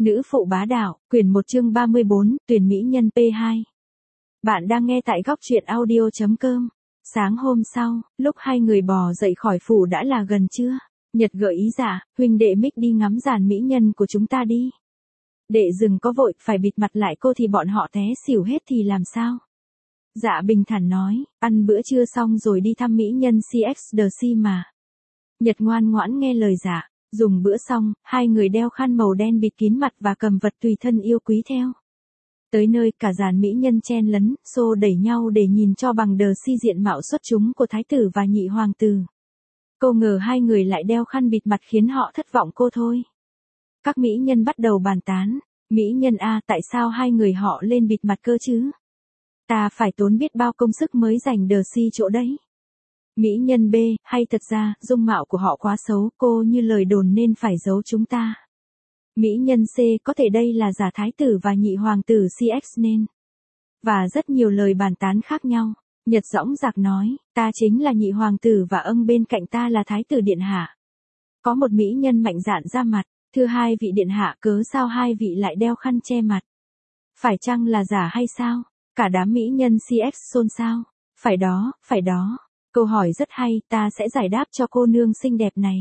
Nữ phụ bá đạo, quyển 1 chương 34, tuyển mỹ nhân P2. Bạn đang nghe tại góc truyện audio.com. Sáng hôm sau, lúc hai người bò dậy khỏi phủ đã là gần trưa. Nhật gợi ý dạ, huynh đệ Mick đi ngắm giàn mỹ nhân của chúng ta đi. Đệ dừng có vội, phải bịt mặt lại cô thì bọn họ té xỉu hết thì làm sao? Dạ bình thản nói, ăn bữa trưa xong rồi đi thăm mỹ nhân CXDC mà. Nhật ngoan ngoãn nghe lời dạ. Dùng bữa xong, hai người đeo khăn màu đen bịt kín mặt và cầm vật tùy thân yêu quý theo. Tới nơi cả dàn mỹ nhân chen lấn, xô đẩy nhau để nhìn cho bằng đờ si diện mạo xuất chúng của thái tử và nhị hoàng tử. Cô ngờ hai người lại đeo khăn bịt mặt khiến họ thất vọng cô thôi. Các mỹ nhân bắt đầu bàn tán, mỹ nhân A tại sao hai người họ lên bịt mặt cơ chứ? Ta phải tốn biết bao công sức mới giành đờ si chỗ đấy. Mỹ nhân B, hay thật ra, dung mạo của họ quá xấu, cô như lời đồn nên phải giấu chúng ta. Mỹ nhân C, có thể đây là giả thái tử và nhị hoàng tử CX nên. Và rất nhiều lời bàn tán khác nhau. Nhật dõng dạc nói, ta chính là nhị hoàng tử và bên cạnh ta là thái tử điện hạ. Có một mỹ nhân mạnh dạn ra mặt, thưa hai vị điện hạ cớ sao hai vị lại đeo khăn che mặt? Phải chăng là giả hay sao? Cả đám mỹ nhân CX xôn xao. Phải đó, phải đó. Câu hỏi rất hay, ta sẽ giải đáp cho cô nương xinh đẹp này.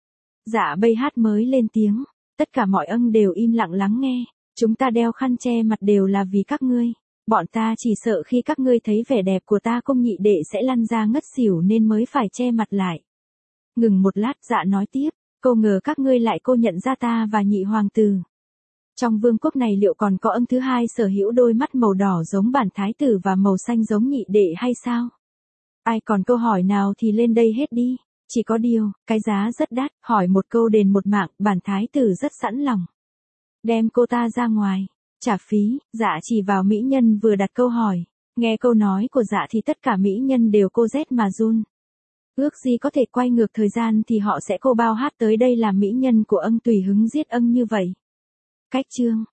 Dạ bây hát mới lên tiếng, tất cả mọi đều im lặng lắng nghe, chúng ta đeo khăn che mặt đều là vì các ngươi, bọn ta chỉ sợ khi các ngươi thấy vẻ đẹp của ta công nhị đệ sẽ lăn ra ngất xỉu nên mới phải che mặt lại. Ngừng một lát dạ nói tiếp, cô ngờ các ngươi lại cô nhận ra ta và nhị hoàng tử. Trong vương quốc này liệu còn có thứ hai sở hữu đôi mắt màu đỏ giống bản thái tử và màu xanh giống nhị đệ hay sao? Ai còn câu hỏi nào thì lên đây hết đi, chỉ có điều, cái giá rất đắt, hỏi một câu đền một mạng, bản thái tử rất sẵn lòng. Đem cô ta ra ngoài, trả phí, dạ chỉ vào mỹ nhân vừa đặt câu hỏi, nghe câu nói của dạ thì tất cả mỹ nhân đều cô rét mà run. Ước gì có thể quay ngược thời gian thì họ sẽ cô bao hát tới đây làm mỹ nhân của tùy hứng giết như vậy. Cách chương,